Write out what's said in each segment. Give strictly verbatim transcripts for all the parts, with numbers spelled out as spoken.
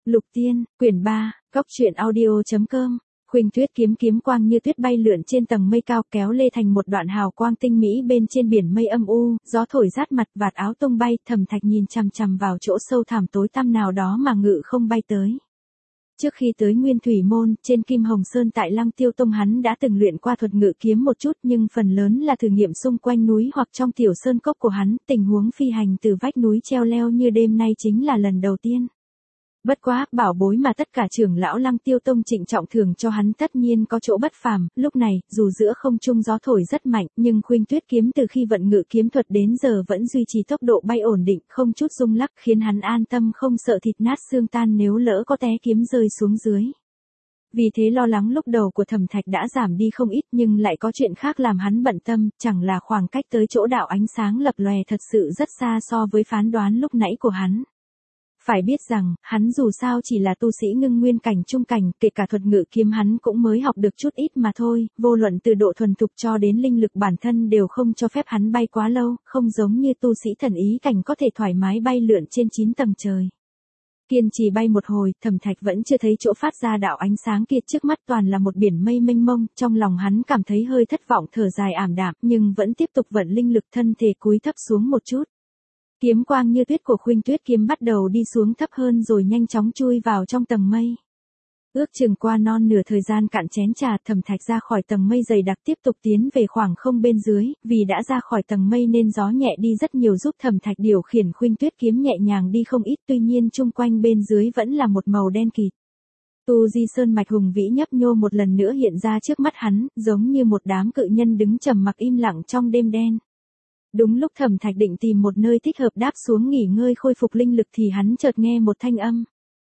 Lục Tiên, quyển ba, góc truyện audio.com. Khuynh Tuyết kiếm kiếm quang như tuyết bay lượn trên tầng mây cao, kéo lê thành một đoạn hào quang tinh mỹ bên trên biển mây âm u, gió thổi rát mặt, vạt áo tung bay. Thẩm Thạch nhìn chằm chằm vào chỗ sâu thẳm tối tăm nào đó mà ngự không bay tới. Trước khi tới Nguyên Thủy Môn, trên Kim Hồng Sơn tại Lăng Tiêu Tông, hắn đã từng luyện qua thuật ngự kiếm một chút, nhưng phần lớn là thử nghiệm xung quanh núi hoặc trong tiểu sơn cốc của hắn. Tình huống phi hành từ vách núi treo leo như đêm nay chính là lần đầu tiên. Bất quá, bảo bối mà tất cả trưởng lão Lăng Tiêu Tông trịnh trọng thưởng cho hắn tất nhiên có chỗ bất phàm. Lúc này, dù giữa không trung gió thổi rất mạnh, nhưng Khuynh Tuyết kiếm từ khi vận ngự kiếm thuật đến giờ vẫn duy trì tốc độ bay ổn định, không chút rung lắc, khiến hắn an tâm không sợ thịt nát xương tan nếu lỡ có té kiếm rơi xuống dưới. Vì thế lo lắng lúc đầu của Thẩm Thạch đã giảm đi không ít, nhưng lại có chuyện khác làm hắn bận tâm, chẳng là khoảng cách tới chỗ đạo ánh sáng lập lòe thật sự rất xa so với phán đoán lúc nãy của hắn. Phải biết rằng, hắn dù sao chỉ là tu sĩ ngưng nguyên cảnh trung cảnh, kể cả thuật ngự kiếm hắn cũng mới học được chút ít mà thôi, vô luận từ độ thuần thục cho đến linh lực bản thân đều không cho phép hắn bay quá lâu, không giống như tu sĩ thần ý cảnh có thể thoải mái bay lượn trên chín tầng trời. Kiên trì bay một hồi, Thẩm Thạch vẫn chưa thấy chỗ phát ra đạo ánh sáng kia, trước mắt toàn là một biển mây mênh mông, trong lòng hắn cảm thấy hơi thất vọng, thở dài ảm đạm, nhưng vẫn tiếp tục vận linh lực, thân thể cúi thấp xuống một chút. Kiếm quang như tuyết của Khuynh Tuyết kiếm bắt đầu đi xuống thấp hơn rồi nhanh chóng chui vào trong tầng mây. Ước chừng qua non nửa thời gian cạn chén trà, Thẩm Thạch ra khỏi tầng mây dày đặc tiếp tục tiến về khoảng không bên dưới, vì đã ra khỏi tầng mây nên gió nhẹ đi rất nhiều, giúp Thẩm Thạch điều khiển Khuynh Tuyết kiếm nhẹ nhàng đi không ít, tuy nhiên chung quanh bên dưới vẫn là một màu đen kịt. Tu Di Sơn mạch hùng vĩ nhấp nhô một lần nữa hiện ra trước mắt hắn, giống như một đám cự nhân đứng trầm mặc im lặng trong đêm đen. Đúng lúc Thẩm Thạch định tìm một nơi thích hợp đáp xuống nghỉ ngơi khôi phục linh lực thì hắn chợt nghe một thanh âm.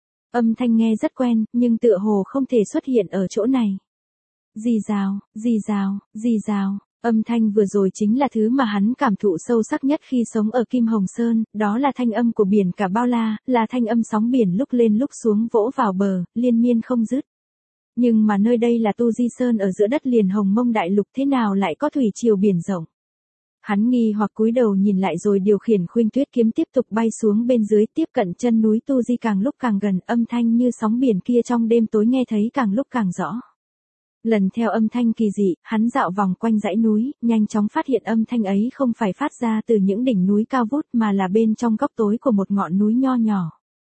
Âm thanh nghe rất quen, nhưng tựa hồ không thể xuất hiện ở chỗ này. Rì rào, rì rào, rì rào, âm thanh vừa rồi chính là thứ mà hắn cảm thụ sâu sắc nhất khi sống ở Kim Hồng Sơn, đó là thanh âm của biển cả bao la, là thanh âm sóng biển lúc lên lúc xuống vỗ vào bờ, liên miên không dứt. Nhưng mà nơi đây là Tu Di Sơn ở giữa đất liền Hồng Mông Đại Lục, thế nào lại có thủy triều biển rộng? Hắn nghi hoặc cúi đầu nhìn lại rồi điều khiển Khuynh Tuyết kiếm tiếp tục bay xuống bên dưới, tiếp cận chân núi Tu Di, càng lúc càng gần, âm thanh như sóng biển kia trong đêm tối nghe thấy càng lúc càng rõ. Lần theo âm thanh kỳ dị, hắn dạo vòng quanh dãy núi, nhanh chóng phát hiện âm thanh ấy không phải phát ra từ những đỉnh núi cao vút mà là bên trong góc tối của một ngọn núi nho nhỏ.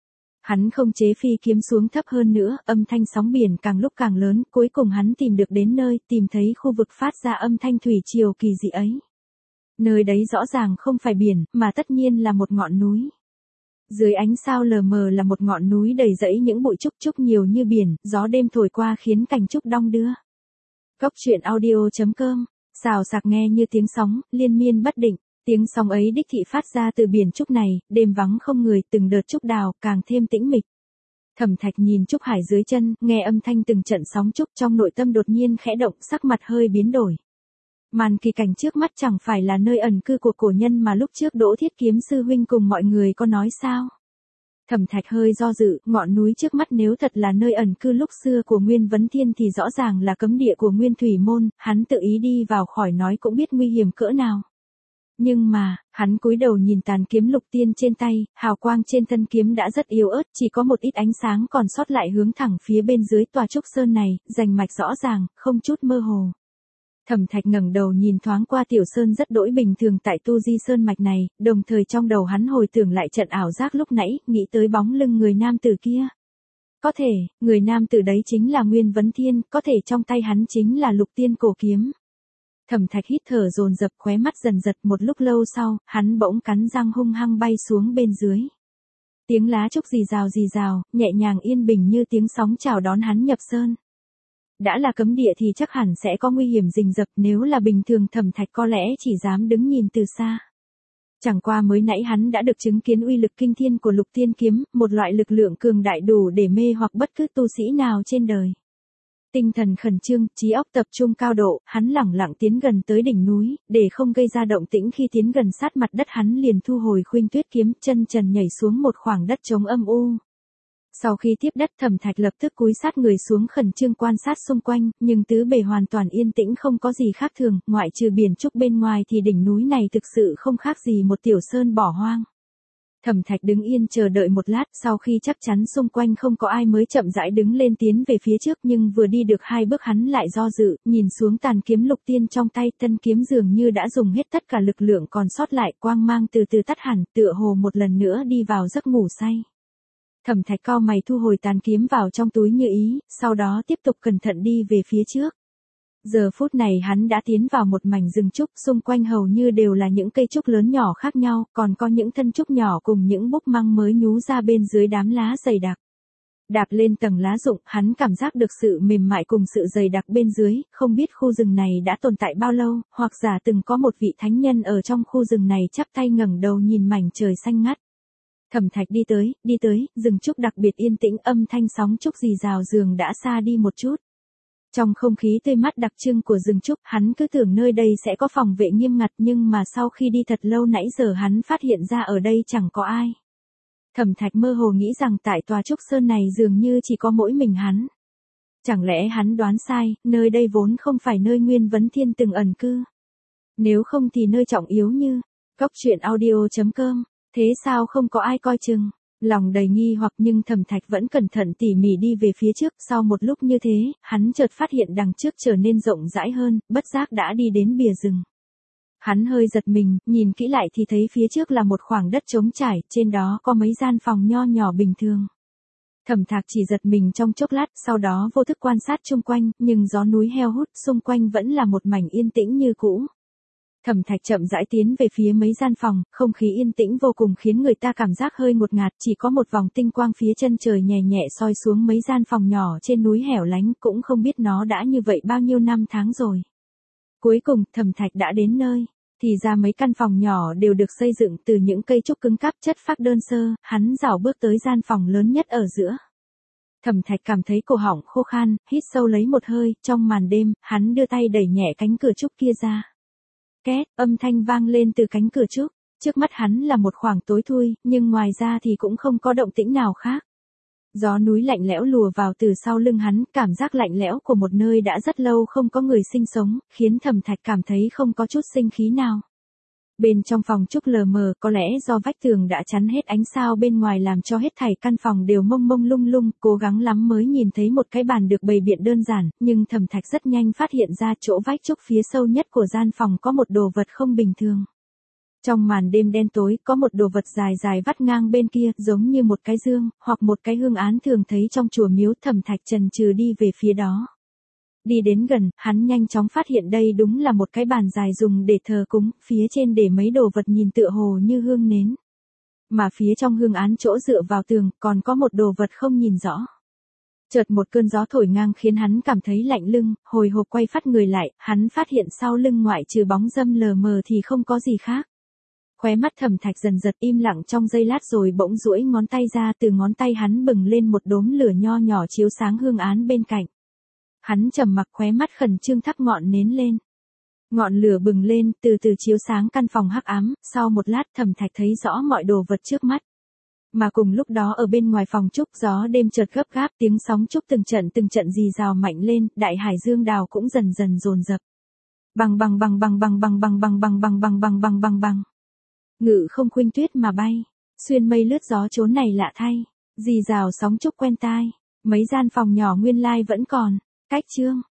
Hắn không chế phi kiếm xuống thấp hơn nữa, âm thanh sóng biển càng lúc càng lớn, cuối cùng hắn tìm được đến nơi, tìm thấy khu vực phát ra âm thanh thủy triều kỳ dị ấy. Nơi đấy rõ ràng không phải biển, mà tất nhiên là một ngọn núi. Dưới ánh sao lờ mờ là một ngọn núi đầy rẫy những bụi trúc trúc nhiều như biển, gió đêm thổi qua khiến cành trúc đong đưa. Góc truyện audio.com, xào xạc nghe như tiếng sóng, liên miên bất định, tiếng sóng ấy đích thị phát ra từ biển trúc này, đêm vắng không người, từng đợt trúc đào, càng thêm tĩnh mịch. Thẩm Thạch nhìn trúc hải dưới chân, nghe âm thanh từng trận sóng trúc, trong nội tâm đột nhiên khẽ động, sắc mặt hơi biến đổi. Màn kỳ cảnh trước mắt chẳng phải là nơi ẩn cư của cổ nhân mà lúc trước Đỗ Thiết Kiếm sư huynh cùng mọi người có nói sao? Thẩm Thạch hơi do dự, ngọn núi trước mắt nếu thật là nơi ẩn cư lúc xưa của Nguyên Vấn Thiên thì rõ ràng là cấm địa của Nguyên Thủy Môn, hắn tự ý đi vào khỏi nói cũng biết nguy hiểm cỡ nào. Nhưng mà, hắn cúi đầu nhìn tàn kiếm Lục Tiên trên tay, hào quang trên thân kiếm đã rất yếu ớt, chỉ có một ít ánh sáng còn sót lại hướng thẳng phía bên dưới tòa trúc sơn này, rành mạch rõ ràng, không chút mơ hồ. Thẩm Thạch ngẩng đầu nhìn thoáng qua tiểu sơn rất đỗi bình thường tại Tu Di Sơn mạch này, đồng thời trong đầu hắn hồi tưởng lại trận ảo giác lúc nãy, nghĩ tới bóng lưng người nam tử kia. Có thể, người nam tử đấy chính là Nguyên Vấn Thiên, có thể trong tay hắn chính là Lục Tiên cổ kiếm. Thẩm Thạch hít thở dồn dập, khóe mắt dần giật, một lúc lâu sau, hắn bỗng cắn răng hung hăng bay xuống bên dưới. Tiếng lá trúc rì rào rì rào, nhẹ nhàng yên bình như tiếng sóng chào đón hắn nhập sơn. Đã là cấm địa thì chắc hẳn sẽ có nguy hiểm rình rập, nếu là bình thường Thẩm Thạch có lẽ chỉ dám đứng nhìn từ xa. Chẳng qua mới nãy hắn đã được chứng kiến uy lực kinh thiên của Lục Tiên kiếm, một loại lực lượng cường đại đủ để mê hoặc bất cứ tu sĩ nào trên đời. Tinh thần khẩn trương, trí óc tập trung cao độ, hắn lẳng lặng tiến gần tới đỉnh núi, để không gây ra động tĩnh khi tiến gần sát mặt đất hắn liền thu hồi Khuynh Tuyết kiếm, chân trần nhảy xuống một khoảng đất trống âm u. Sau khi tiếp đất, Thẩm Thạch lập tức cúi sát người xuống khẩn trương quan sát xung quanh, nhưng tứ bề hoàn toàn yên tĩnh không có gì khác thường, ngoại trừ biển trúc bên ngoài thì đỉnh núi này thực sự không khác gì một tiểu sơn bỏ hoang. Thẩm Thạch đứng yên chờ đợi một lát, sau khi chắc chắn xung quanh không có ai mới chậm rãi đứng lên tiến về phía trước, nhưng vừa đi được hai bước hắn lại do dự, nhìn xuống tàn kiếm lục tiên trong tay, tân kiếm dường như đã dùng hết tất cả lực lượng còn sót lại, quang mang từ từ tắt hẳn, tựa hồ một lần nữa đi vào giấc ngủ say. Thẩm Thạch cau mày thu hồi tàn kiếm vào trong túi như ý, sau đó tiếp tục cẩn thận đi về phía trước. Giờ phút này hắn đã tiến vào một mảnh rừng trúc, xung quanh hầu như đều là những cây trúc lớn nhỏ khác nhau, còn có những thân trúc nhỏ cùng những búp măng mới nhú ra bên dưới đám lá dày đặc. Đạp lên tầng lá rụng, hắn cảm giác được sự mềm mại cùng sự dày đặc bên dưới, không biết khu rừng này đã tồn tại bao lâu, hoặc giả từng có một vị thánh nhân ở trong khu rừng này chắp tay ngẩng đầu nhìn mảnh trời xanh ngắt. Thẩm Thạch đi tới, đi tới, rừng trúc đặc biệt yên tĩnh, âm thanh sóng trúc rì rào dường đã xa đi một chút. Trong không khí tươi mát đặc trưng của rừng trúc, hắn cứ tưởng nơi đây sẽ có phòng vệ nghiêm ngặt, nhưng mà sau khi đi thật lâu nãy giờ hắn phát hiện ra ở đây chẳng có ai. Thẩm Thạch mơ hồ nghĩ rằng tại tòa trúc sơn này dường như chỉ có mỗi mình hắn. Chẳng lẽ hắn đoán sai, nơi đây vốn không phải nơi Nguyên Vấn Thiên từng ẩn cư. Nếu không thì nơi trọng yếu như Cốc Truyện Audio chấm com, thế sao không có ai coi chừng? Lòng đầy nghi hoặc nhưng Thẩm Thạch vẫn cẩn thận tỉ mỉ đi về phía trước, sau một lúc như thế, hắn chợt phát hiện đằng trước trở nên rộng rãi hơn, bất giác đã đi đến bìa rừng. Hắn hơi giật mình, nhìn kỹ lại thì thấy phía trước là một khoảng đất trống trải, trên đó có mấy gian phòng nho nhỏ bình thường. Thẩm Thạch chỉ giật mình trong chốc lát, sau đó vô thức quan sát chung quanh, nhưng gió núi heo hút, xung quanh vẫn là một mảnh yên tĩnh như cũ. Thẩm Thạch chậm rãi tiến về phía mấy gian phòng, không khí yên tĩnh vô cùng khiến người ta cảm giác hơi ngột ngạt, chỉ có một vòng tinh quang phía chân trời nhẹ nhẹ soi xuống mấy gian phòng nhỏ trên núi hẻo lánh, cũng không biết nó đã như vậy bao nhiêu năm tháng rồi. Cuối cùng, Thẩm Thạch đã đến nơi, thì ra mấy căn phòng nhỏ đều được xây dựng từ những cây trúc cứng cáp chất phác đơn sơ, hắn rảo bước tới gian phòng lớn nhất ở giữa. Thẩm Thạch cảm thấy cổ họng khô khan, hít sâu lấy một hơi, trong màn đêm, hắn đưa tay đẩy nhẹ cánh cửa trúc kia ra. Két, âm thanh vang lên từ cánh cửa trúc, trước mắt hắn là một khoảng tối thui, nhưng ngoài ra thì cũng không có động tĩnh nào khác. Gió núi lạnh lẽo lùa vào từ sau lưng hắn, cảm giác lạnh lẽo của một nơi đã rất lâu không có người sinh sống, khiến Thẩm Thạch cảm thấy không có chút sinh khí nào. Bên trong phòng trúc lờ mờ, có lẽ do vách tường đã chắn hết ánh sao bên ngoài làm cho hết thảy căn phòng đều mông mông lung lung, cố gắng lắm mới nhìn thấy một cái bàn được bày biện đơn giản, nhưng Thẩm Thạch rất nhanh phát hiện ra chỗ vách trúc phía sâu nhất của gian phòng có một đồ vật không bình thường. Trong màn đêm đen tối, có một đồ vật dài dài vắt ngang bên kia, giống như một cái dương, hoặc một cái hương án thường thấy trong chùa miếu. Thẩm Thạch chần chừ đi về phía đó. Đi đến gần, hắn nhanh chóng phát hiện đây đúng là một cái bàn dài dùng để thờ cúng, phía trên để mấy đồ vật nhìn tựa hồ như hương nến. Mà phía trong hương án chỗ dựa vào tường, còn có một đồ vật không nhìn rõ. Chợt một cơn gió thổi ngang khiến hắn cảm thấy lạnh lưng, hồi hộp quay phát người lại, hắn phát hiện sau lưng ngoại trừ bóng râm lờ mờ thì không có gì khác. Khóe mắt Thẩm Thạch dần giật im lặng trong giây lát rồi bỗng duỗi ngón tay ra, từ ngón tay hắn bừng lên một đốm lửa nho nhỏ chiếu sáng hương án bên cạnh. Hắn trầm mặc, khóe mắt khẩn trương thắp ngọn nến lên. Ngọn lửa bừng lên, từ từ chiếu sáng căn phòng hắc ám, sau một lát Thẩm Thạch thấy rõ mọi đồ vật trước mắt. Mà cùng lúc đó ở bên ngoài phòng trúc, gió đêm chợt gấp gáp, tiếng sóng trúc từng trận từng trận rì rào mạnh lên, đại hải dương đào cũng dần dần dồn dập. Bằng bằng bằng bằng bằng bằng bằng bằng bằng bằng bằng bằng bằng bằng bằng. Ngự không khuynh tuyết mà bay, xuyên mây lướt gió chốn này lạ thay, rì rào sóng trúc quen tai, mấy gian phòng nhỏ nguyên lai vẫn còn. Cách chương